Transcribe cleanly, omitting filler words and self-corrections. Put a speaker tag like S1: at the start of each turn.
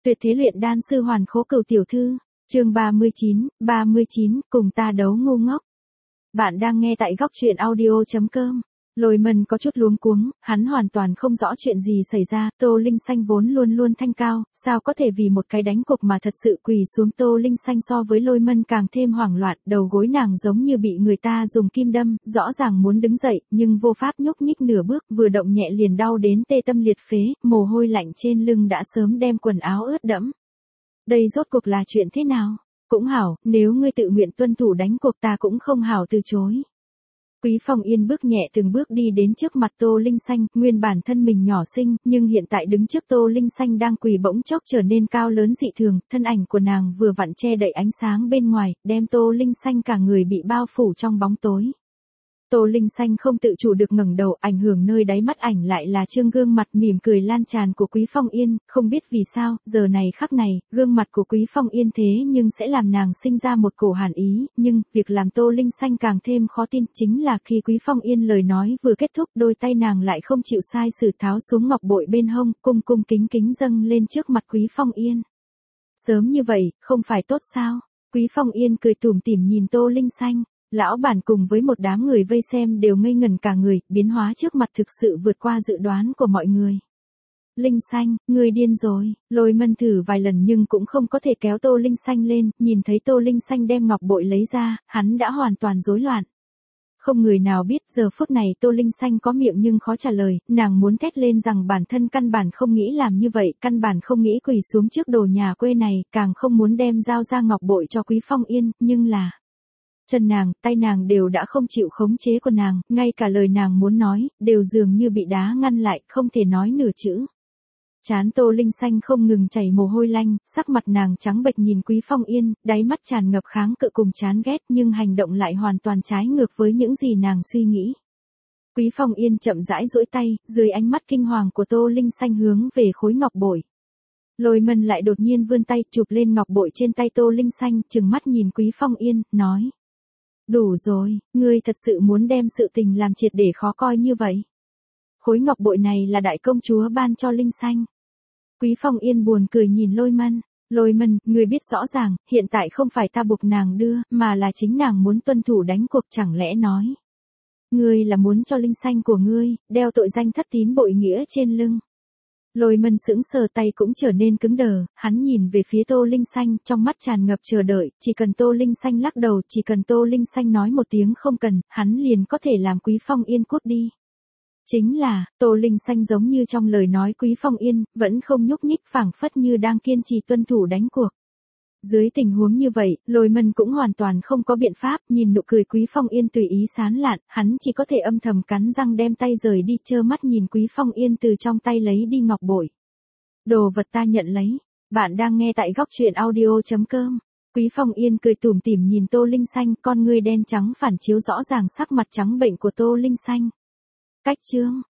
S1: Tuyệt thế luyện đan sư Hoàn Khố Cửu tiểu thư, chương 39, cùng ta đấu ngu ngốc. Bạn đang nghe tại góc truyện audio.com. Lôi Mân có chút luống cuống, hắn hoàn toàn không rõ chuyện gì xảy ra, Tô Linh Xanh vốn luôn luôn thanh cao, sao có thể vì một cái đánh cuộc mà thật sự quỳ xuống. Tô Linh Xanh so với Lôi Mân càng thêm hoảng loạn, đầu gối nàng giống như bị người ta dùng kim đâm, rõ ràng muốn đứng dậy, nhưng vô pháp nhúc nhích nửa bước, vừa động nhẹ liền đau đến tê tâm liệt phế, mồ hôi lạnh trên lưng đã sớm đem quần áo ướt đẫm. Đây rốt cuộc là chuyện thế nào? Cũng hảo, nếu ngươi tự nguyện tuân thủ đánh cuộc ta cũng không hảo từ chối. Quý Phong Yên bước nhẹ từng bước đi đến trước mặt Tô Linh Xanh, nguyên bản thân mình nhỏ xinh, nhưng hiện tại đứng trước Tô Linh Xanh đang quỳ bỗng chốc trở nên cao lớn dị thường, thân ảnh của nàng vừa vặn che đậy ánh sáng bên ngoài, đem Tô Linh Xanh cả người bị bao phủ trong bóng tối. Tô Linh Xanh không tự chủ được ngẩng đầu, ảnh hưởng nơi đáy mắt ảnh lại là trương gương mặt mỉm cười lan tràn của Quý Phong Yên, không biết vì sao, giờ này khắc này, gương mặt của Quý Phong Yên thế nhưng sẽ làm nàng sinh ra một cổ hàn ý, nhưng, việc làm Tô Linh Xanh càng thêm khó tin, chính là khi Quý Phong Yên lời nói vừa kết thúc, đôi tay nàng lại không chịu sai sử tháo xuống ngọc bội bên hông, cung cung kính kính dâng lên trước mặt Quý Phong Yên. Sớm như vậy, không phải tốt sao? Quý Phong Yên cười tủm tỉm nhìn Tô Linh Xanh. Lão bản cùng với một đám người vây xem đều ngây ngẩn cả người, biến hóa trước mặt thực sự vượt qua dự đoán của mọi người. Linh Xanh, ngươi điên rồi, Lôi Mân thử vài lần nhưng cũng không có thể kéo Tô Linh Xanh lên, nhìn thấy Tô Linh Xanh đem ngọc bội lấy ra, hắn đã hoàn toàn rối loạn. Không người nào biết giờ phút này Tô Linh Xanh có miệng nhưng khó trả lời, nàng muốn thét lên rằng bản thân căn bản không nghĩ làm như vậy, căn bản không nghĩ quỳ xuống trước đồ nhà quê này, càng không muốn đem giao ra ngọc bội cho Quý Phong Yên, nhưng là... Chân nàng, tay nàng đều đã không chịu khống chế của nàng, ngay cả lời nàng muốn nói, đều dường như bị đá ngăn lại, không thể nói nửa chữ. Trán Tô Linh Xanh không ngừng chảy mồ hôi lanh, sắc mặt nàng trắng bệch nhìn Quý Phong Yên, đáy mắt tràn ngập kháng cự cùng chán ghét nhưng hành động lại hoàn toàn trái ngược với những gì nàng suy nghĩ. Quý Phong Yên chậm rãi duỗi tay, dưới ánh mắt kinh hoàng của Tô Linh Xanh hướng về khối ngọc bội. Lôi Mân lại đột nhiên vươn tay chụp lên ngọc bội trên tay Tô Linh Xanh, trừng mắt nhìn Quý Phong Yên, nói. Đủ rồi, ngươi thật sự muốn đem sự tình làm triệt để khó coi như vậy. Khối ngọc bội này là đại công chúa ban cho Linh Xanh. Quý Phong Yên buồn cười nhìn Lôi Mân. Lôi Mân, ngươi biết rõ ràng, hiện tại không phải ta buộc nàng đưa, mà là chính nàng muốn tuân thủ đánh cuộc, chẳng lẽ nói. Ngươi là muốn cho Linh Xanh của ngươi, đeo tội danh thất tín bội nghĩa trên lưng. Lôi Mân sững sờ, tay cũng trở nên cứng đờ, hắn nhìn về phía Tô Linh Xanh, trong mắt tràn ngập chờ đợi, chỉ cần Tô Linh Xanh lắc đầu, chỉ cần Tô Linh Xanh nói một tiếng không cần, hắn liền có thể làm Quý Phong Yên cút đi. Chính là, Tô Linh Xanh giống như trong lời nói Quý Phong Yên, vẫn không nhúc nhích, phảng phất như đang kiên trì tuân thủ đánh cuộc. Dưới tình huống như vậy, Lôi Mân cũng hoàn toàn không có biện pháp, nhìn nụ cười Quý Phong Yên tùy ý sán lạn, hắn chỉ có thể âm thầm cắn răng đem tay rời đi, trơ mắt nhìn Quý Phong Yên từ trong tay lấy đi ngọc bội. Đồ vật ta nhận lấy. Bạn đang nghe tại góc truyện audio.com. Quý Phong Yên cười tủm tỉm nhìn Tô Linh Xanh, con ngươi đen trắng phản chiếu rõ ràng sắc mặt trắng bệnh của Tô Linh Xanh. Cách chương,